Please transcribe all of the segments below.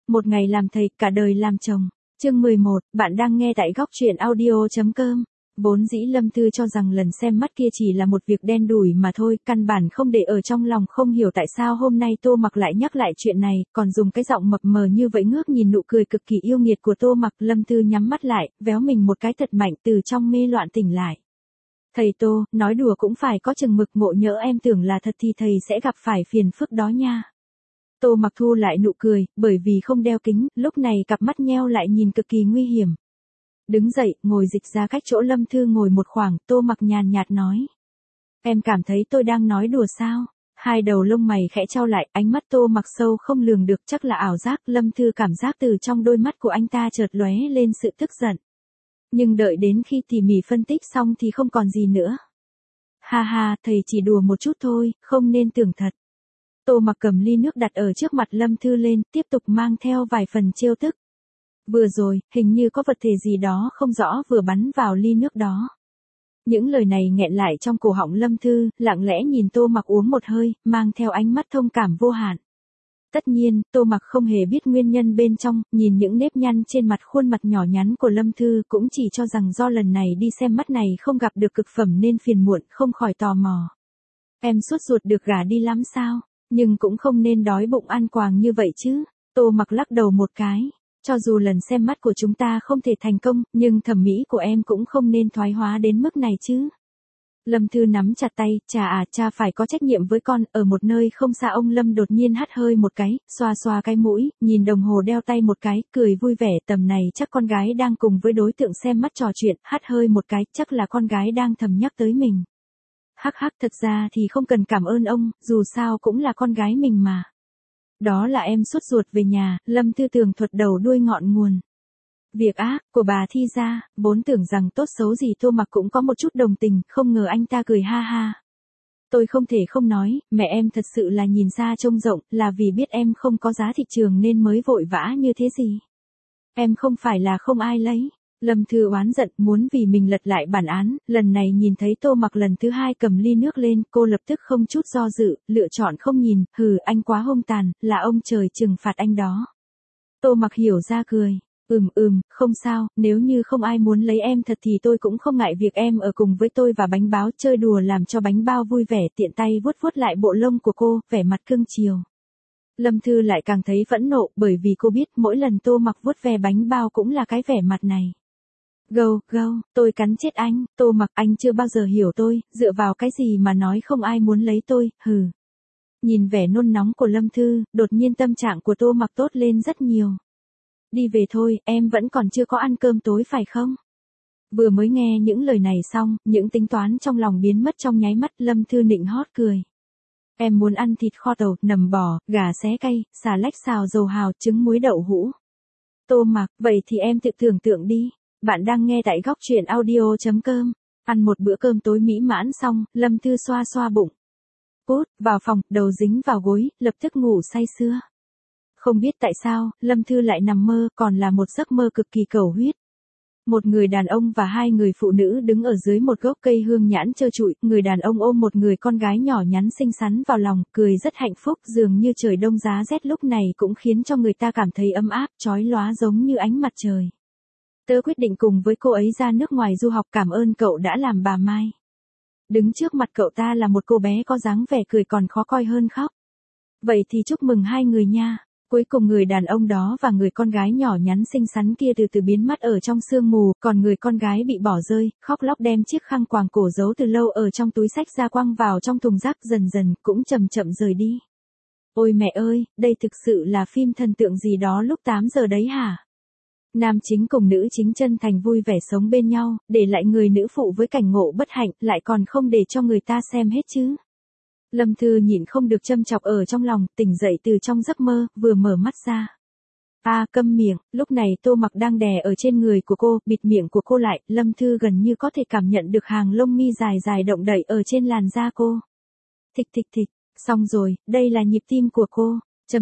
Một ngày làm thầy, cả đời làm chồng. Chương 11, bạn đang nghe tại góc truyện audio.com. Vốn dĩ Lâm Thư cho rằng lần xem mắt kia chỉ là một việc đen đủi mà thôi, căn bản không để ở trong lòng, không hiểu tại sao hôm nay Tô Mặc lại nhắc lại chuyện này, còn dùng cái giọng mập mờ như vậy ngước nhìn nụ cười cực kỳ yêu nghiệt của Tô Mặc. Lâm Thư nhắm mắt lại, véo mình một cái thật mạnh, từ trong mê loạn tỉnh lại. Thầy Tô, nói đùa cũng phải có chừng mực, ngộ nhỡ em tưởng là thật thì thầy sẽ gặp phải phiền phức đó nha. Tô Mặc thu lại nụ cười, bởi vì không đeo kính, lúc này cặp mắt nheo lại nhìn cực kỳ nguy hiểm. Đứng dậy, ngồi dịch ra cách chỗ Lâm Thư ngồi một khoảng, Tô Mặc nhàn nhạt nói. Em cảm thấy tôi đang nói đùa sao? Hai đầu lông mày khẽ trao lại, ánh mắt Tô Mặc sâu không lường được, chắc là ảo giác. Lâm Thư cảm giác từ trong đôi mắt của anh ta chợt lóe lên sự tức giận. Nhưng đợi đến khi tỉ mỉ phân tích xong thì không còn gì nữa. Ha ha, thầy chỉ đùa một chút thôi, không nên tưởng thật. Tô Mặc cầm ly nước đặt ở trước mặt Lâm Thư lên, tiếp tục mang theo vài phần trêu tức. Vừa rồi, hình như có vật thể gì đó không rõ vừa bắn vào ly nước đó. Những lời này nghẹn lại trong cổ họng Lâm Thư, lặng lẽ nhìn Tô Mặc uống một hơi, mang theo ánh mắt thông cảm vô hạn. Tất nhiên, Tô Mặc không hề biết nguyên nhân bên trong, nhìn những nếp nhăn trên mặt khuôn mặt nhỏ nhắn của Lâm Thư cũng chỉ cho rằng do lần này đi xem mắt này không gặp được cực phẩm nên phiền muộn, không khỏi tò mò. Em sốt ruột được gả đi lắm sao? Nhưng cũng không nên đói bụng ăn quàng như vậy chứ. Tô Mặc lắc đầu một cái. Cho dù lần xem mắt của chúng ta không thể thành công, nhưng thẩm mỹ của em cũng không nên thoái hóa đến mức này chứ. Lâm Thư nắm chặt tay, cha phải có trách nhiệm với con. Ở một nơi không xa ông Lâm đột nhiên hắt hơi một cái, xoa xoa cái mũi, nhìn đồng hồ đeo tay một cái, cười vui vẻ. Tầm này chắc con gái đang cùng với đối tượng xem mắt trò chuyện, hắt hơi một cái, chắc là con gái đang thầm nhắc tới mình. Hắc hắc, thật ra thì không cần cảm ơn ông, dù sao cũng là con gái mình mà. Đó là em sốt ruột về nhà. Lâm Thư tường thuật đầu đuôi ngọn nguồn. Việc ác của bà Thi ra, vốn tưởng rằng tốt xấu gì Tô Mặc cũng có một chút đồng tình, không ngờ anh ta cười ha ha. Tôi không thể không nói, mẹ em thật sự là nhìn xa trông rộng, là vì biết em không có giá thị trường nên mới vội vã như thế gì. Em không phải là không ai lấy. Lâm Thư oán giận, muốn vì mình lật lại bản án. Lần này nhìn thấy Tô Mặc lần thứ hai cầm ly nước lên, cô lập tức không chút do dự, lựa chọn không nhìn. Hừ, anh quá hung tàn, là ông trời trừng phạt anh đó. Tô Mặc hiểu ra cười. Không sao, nếu như không ai muốn lấy em thật thì tôi cũng không ngại việc em ở cùng với tôi và bánh bao, chơi đùa làm cho bánh bao vui vẻ. Tiện tay vuốt vuốt lại bộ lông của cô, vẻ mặt cưng chiều. Lâm Thư lại càng thấy phẫn nộ, bởi vì cô biết mỗi lần Tô Mặc vuốt ve bánh bao cũng là cái vẻ mặt này. Gâu, tôi cắn chết anh. Tô Mặc, anh chưa bao giờ hiểu tôi, dựa vào cái gì mà nói không ai muốn lấy tôi, hừ. Nhìn vẻ nôn nóng của Lâm Thư, đột nhiên tâm trạng của Tô Mặc tốt lên rất nhiều. Đi về thôi, em vẫn còn chưa có ăn cơm tối phải không? Vừa mới nghe những lời này xong, những tính toán trong lòng biến mất trong nháy mắt. Lâm Thư nịnh hót cười. Em muốn ăn thịt kho tàu, nầm bò, gà xé cay, xà lách xào dầu hào, trứng muối đậu hũ. Tô Mặc, vậy thì em tự tưởng tượng đi. Bạn đang nghe tại góc truyện audio.com. Ăn một bữa cơm tối mỹ mãn xong, Lâm Thư xoa xoa bụng. Cút, vào phòng, đầu dính vào gối, lập tức ngủ say sưa. Không biết tại sao, Lâm Thư lại nằm mơ, còn là một giấc mơ cực kỳ cầu huyết. Một người đàn ông và hai người phụ nữ đứng ở dưới một gốc cây hương nhãn trơ trụi, người đàn ông ôm một người con gái nhỏ nhắn xinh xắn vào lòng, cười rất hạnh phúc, dường như trời đông giá rét lúc này cũng khiến cho người ta cảm thấy ấm áp, chói lóa giống như ánh mặt trời. Tớ quyết định cùng với cô ấy ra nước ngoài du học, cảm ơn cậu đã làm bà Mai. Đứng trước mặt cậu ta là một cô bé có dáng vẻ cười còn khó coi hơn khóc. Vậy thì chúc mừng hai người nha. Cuối cùng người đàn ông đó và người con gái nhỏ nhắn xinh xắn kia từ từ biến mất ở trong sương mù, còn người con gái bị bỏ rơi, khóc lóc đem chiếc khăn quàng cổ giấu từ lâu ở trong túi xách ra quăng vào trong thùng rác, dần dần cũng chậm chậm rời đi. Ôi mẹ ơi, đây thực sự là phim thần tượng gì đó lúc 8 giờ đấy hả? Nam chính cùng nữ chính chân thành vui vẻ sống bên nhau, để lại người nữ phụ với cảnh ngộ bất hạnh, lại còn không để cho người ta xem hết chứ. Lâm Thư nhịn không được châm chọc ở trong lòng, tỉnh dậy từ trong giấc mơ, vừa mở mắt ra. Câm miệng. Lúc này Tô Mặc đang đè ở trên người của cô, bịt miệng của cô lại. Lâm Thư gần như có thể cảm nhận được hàng lông mi dài dài động đậy ở trên làn da cô. Thịch. Xong rồi, đây là nhịp tim của cô.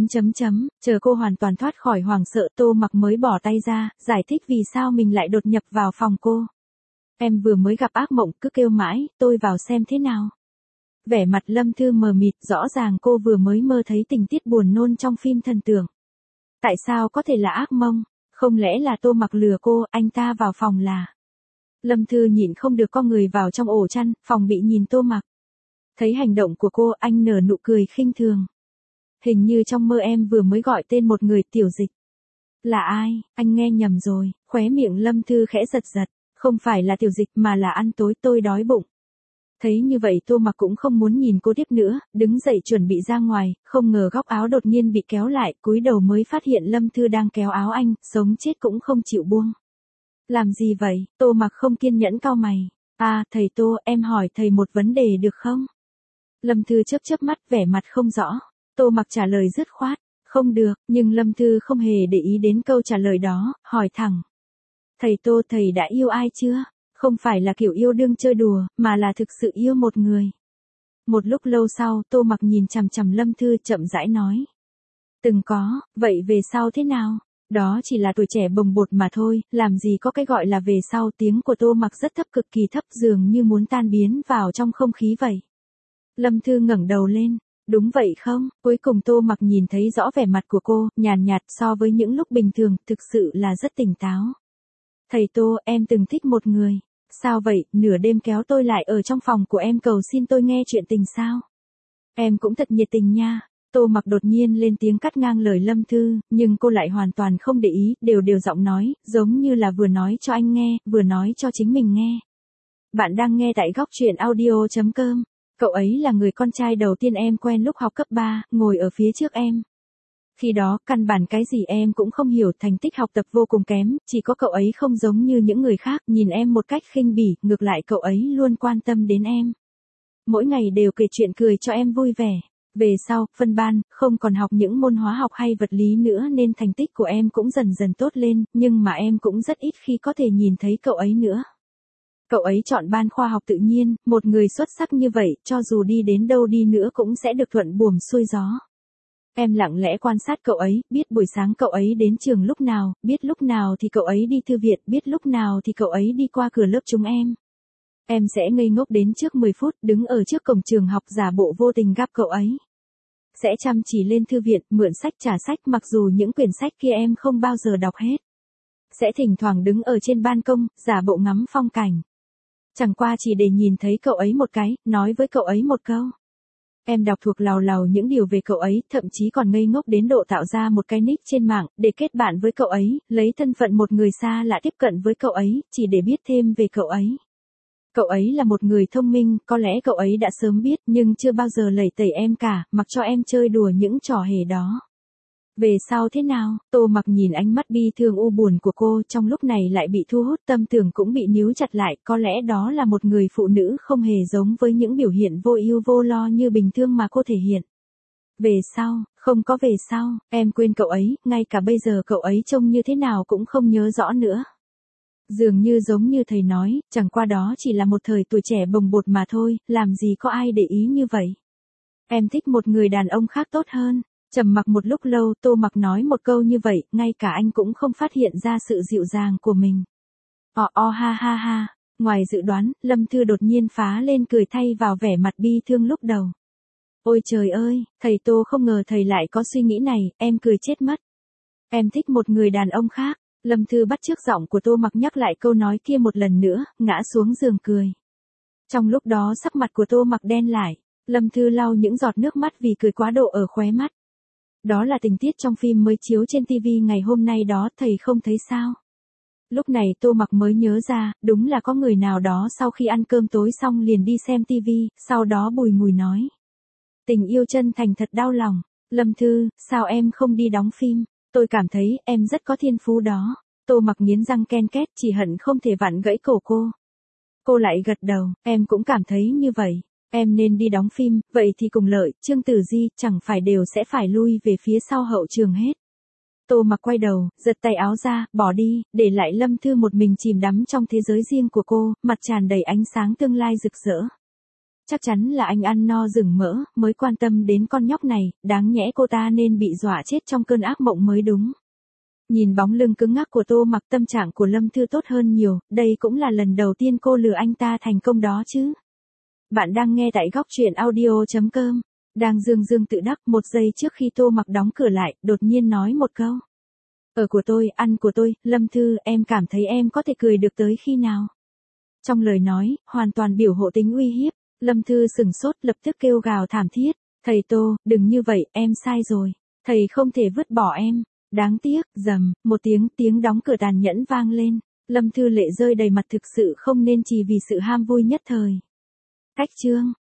Chờ cô hoàn toàn thoát khỏi hoảng sợ, Tô Mặc mới bỏ tay ra, giải thích vì sao mình lại đột nhập vào phòng cô. Em vừa mới gặp ác mộng, cứ kêu mãi, tôi vào xem thế nào. Vẻ mặt Lâm Thư mờ mịt, rõ ràng cô vừa mới mơ thấy tình tiết buồn nôn trong phim thần tượng. Tại sao có thể là ác mộng? Không lẽ là Tô Mặc lừa cô, anh ta vào phòng là... Lâm Thư nhịn không được con người vào trong ổ chăn, phòng bị nhìn Tô Mặc. Thấy hành động của cô, anh nở nụ cười khinh thường. Hình như trong mơ em vừa mới gọi tên một người, Tiểu Dịch. Là ai? Anh nghe nhầm rồi, khóe miệng Lâm Thư khẽ giật giật. Không phải là Tiểu Dịch mà là ăn tối, tôi đói bụng. Thấy như vậy Tô Mặc cũng không muốn nhìn cô tiếp nữa, đứng dậy chuẩn bị ra ngoài, không ngờ góc áo đột nhiên bị kéo lại, cúi đầu mới phát hiện Lâm Thư đang kéo áo anh, sống chết cũng không chịu buông. Làm gì vậy? Tô Mặc không kiên nhẫn cau mày. À, thầy Tô, em hỏi thầy một vấn đề được không? Lâm Thư chớp chớp mắt vẻ mặt không rõ. Tô Mặc trả lời dứt khoát. Không được, nhưng Lâm Thư không hề để ý đến câu trả lời đó, hỏi thẳng. Thầy Tô, thầy đã yêu ai chưa? Không phải là kiểu yêu đương chơi đùa, mà là thực sự yêu một người. Một lúc lâu sau, Tô Mặc nhìn chằm chằm Lâm Thư chậm rãi nói. Từng có, vậy về sau thế nào? Đó chỉ là tuổi trẻ bồng bột mà thôi, làm gì có cái gọi là về sau. Tiếng của Tô Mặc rất thấp, cực kỳ thấp, dường như muốn tan biến vào trong không khí vậy. Lâm Thư ngẩng đầu lên. Đúng vậy không? Cuối cùng Tô Mặc nhìn thấy rõ vẻ mặt của cô, nhàn nhạt so với những lúc bình thường, thực sự là rất tỉnh táo. Thầy Tô, em từng thích một người. Sao vậy, nửa đêm kéo tôi lại ở trong phòng của em cầu xin tôi nghe chuyện tình sao? Em cũng thật nhiệt tình nha. Tô Mặc đột nhiên lên tiếng cắt ngang lời Lâm Thư, nhưng cô lại hoàn toàn không để ý, đều giọng nói, giống như là vừa nói cho anh nghe, vừa nói cho chính mình nghe. Bạn đang nghe tại Góc Truyện Audio.com. Cậu ấy là người con trai đầu tiên em quen lúc học cấp 3, ngồi ở phía trước em. Khi đó, căn bản cái gì em cũng không hiểu, thành tích học tập vô cùng kém, chỉ có cậu ấy không giống như những người khác, nhìn em một cách khinh bỉ, ngược lại cậu ấy luôn quan tâm đến em. Mỗi ngày đều kể chuyện cười cho em vui vẻ. Về sau, phân ban, không còn học những môn hóa học hay vật lý nữa nên thành tích của em cũng dần dần tốt lên, nhưng mà em cũng rất ít khi có thể nhìn thấy cậu ấy nữa. Cậu ấy chọn ban khoa học tự nhiên, một người xuất sắc như vậy, cho dù đi đến đâu đi nữa cũng sẽ được thuận buồm xuôi gió. Em lặng lẽ quan sát cậu ấy, biết buổi sáng cậu ấy đến trường lúc nào, biết lúc nào thì cậu ấy đi thư viện, biết lúc nào thì cậu ấy đi qua cửa lớp chúng em. Em sẽ ngây ngốc đến trước 10 phút, đứng ở trước cổng trường học giả bộ vô tình gặp cậu ấy. Sẽ chăm chỉ lên thư viện, mượn sách trả sách mặc dù những quyển sách kia em không bao giờ đọc hết. Sẽ thỉnh thoảng đứng ở trên ban công, giả bộ ngắm phong cảnh. Chẳng qua chỉ để nhìn thấy cậu ấy một cái, nói với cậu ấy một câu. Em đọc thuộc lào lào những điều về cậu ấy, thậm chí còn ngây ngốc đến độ tạo ra một cái nick trên mạng, để kết bạn với cậu ấy, lấy thân phận một người xa lạ tiếp cận với cậu ấy, chỉ để biết thêm về cậu ấy. Cậu ấy là một người thông minh, có lẽ cậu ấy đã sớm biết, nhưng chưa bao giờ lẩy tẩy em cả, mặc cho em chơi đùa những trò hề đó. Về sau thế nào? Tô Mặc nhìn ánh mắt bi thương u buồn của cô, trong lúc này lại bị thu hút, tâm tưởng cũng bị níu chặt lại, có lẽ đó là một người phụ nữ không hề giống với những biểu hiện vô ưu vô lo như bình thường mà cô thể hiện. Về sau, không có về sau, em quên cậu ấy, ngay cả bây giờ cậu ấy trông như thế nào cũng không nhớ rõ nữa. Dường như giống như thầy nói, chẳng qua đó chỉ là một thời tuổi trẻ bồng bột mà thôi, làm gì có ai để ý như vậy. Em thích một người đàn ông khác tốt hơn. Trầm mặc một lúc lâu, Tô Mặc nói một câu như vậy, ngay cả anh cũng không phát hiện ra sự dịu dàng của mình. Ha ha ha, ngoài dự đoán, Lâm Thư đột nhiên phá lên cười thay vào vẻ mặt bi thương lúc đầu. Ôi trời ơi, thầy Tô không ngờ thầy lại có suy nghĩ này, em cười chết mất. Em thích một người đàn ông khác. Lâm Thư bắt chước giọng của Tô Mặc nhắc lại câu nói kia một lần nữa, ngã xuống giường cười. Trong lúc đó sắc mặt của Tô Mặc đen lại, Lâm Thư lau những giọt nước mắt vì cười quá độ ở khóe mắt. Đó là tình tiết trong phim mới chiếu trên TV ngày hôm nay đó, thầy không thấy sao? Lúc này Tô Mặc mới nhớ ra, đúng là có người nào đó sau khi ăn cơm tối xong liền đi xem TV, sau đó bùi ngùi nói. Tình yêu chân thành thật đau lòng. Lâm Thư, sao em không đi đóng phim? Tôi cảm thấy em rất có thiên phú đó. Tô Mặc nghiến răng ken két, chỉ hận không thể vặn gãy cổ cô. Cô lại gật đầu, em cũng cảm thấy như vậy. Em nên đi đóng phim, vậy thì cùng lợi, Trương Tử Di, chẳng phải đều sẽ phải lui về phía sau hậu trường hết. Tô Mặc quay đầu, giật tay áo ra, bỏ đi, để lại Lâm Thư một mình chìm đắm trong thế giới riêng của cô, mặt tràn đầy ánh sáng tương lai rực rỡ. Chắc chắn là anh ăn no rừng mỡ, mới quan tâm đến con nhóc này, đáng nhẽ cô ta nên bị dọa chết trong cơn ác mộng mới đúng. Nhìn bóng lưng cứng ngắc của Tô Mặc, tâm trạng của Lâm Thư tốt hơn nhiều, đây cũng là lần đầu tiên cô lừa anh ta thành công đó chứ. Bạn đang nghe tại Góc Truyện Audio.com. Đang dương dương tự đắc, một giây trước khi Tô Mặc đóng cửa lại, đột nhiên nói một câu. Ở của tôi, ăn của tôi, Lâm Thư, em cảm thấy em có thể cười được tới khi nào? Trong lời nói, hoàn toàn biểu hộ tính uy hiếp, Lâm Thư sừng sốt lập tức kêu gào thảm thiết. Thầy Tô, đừng như vậy, em sai rồi. Thầy không thể vứt bỏ em. Đáng tiếc, rầm, một tiếng đóng cửa tàn nhẫn vang lên. Lâm Thư lệ rơi đầy mặt thực sự không nên chỉ vì sự ham vui nhất thời. Cách chương.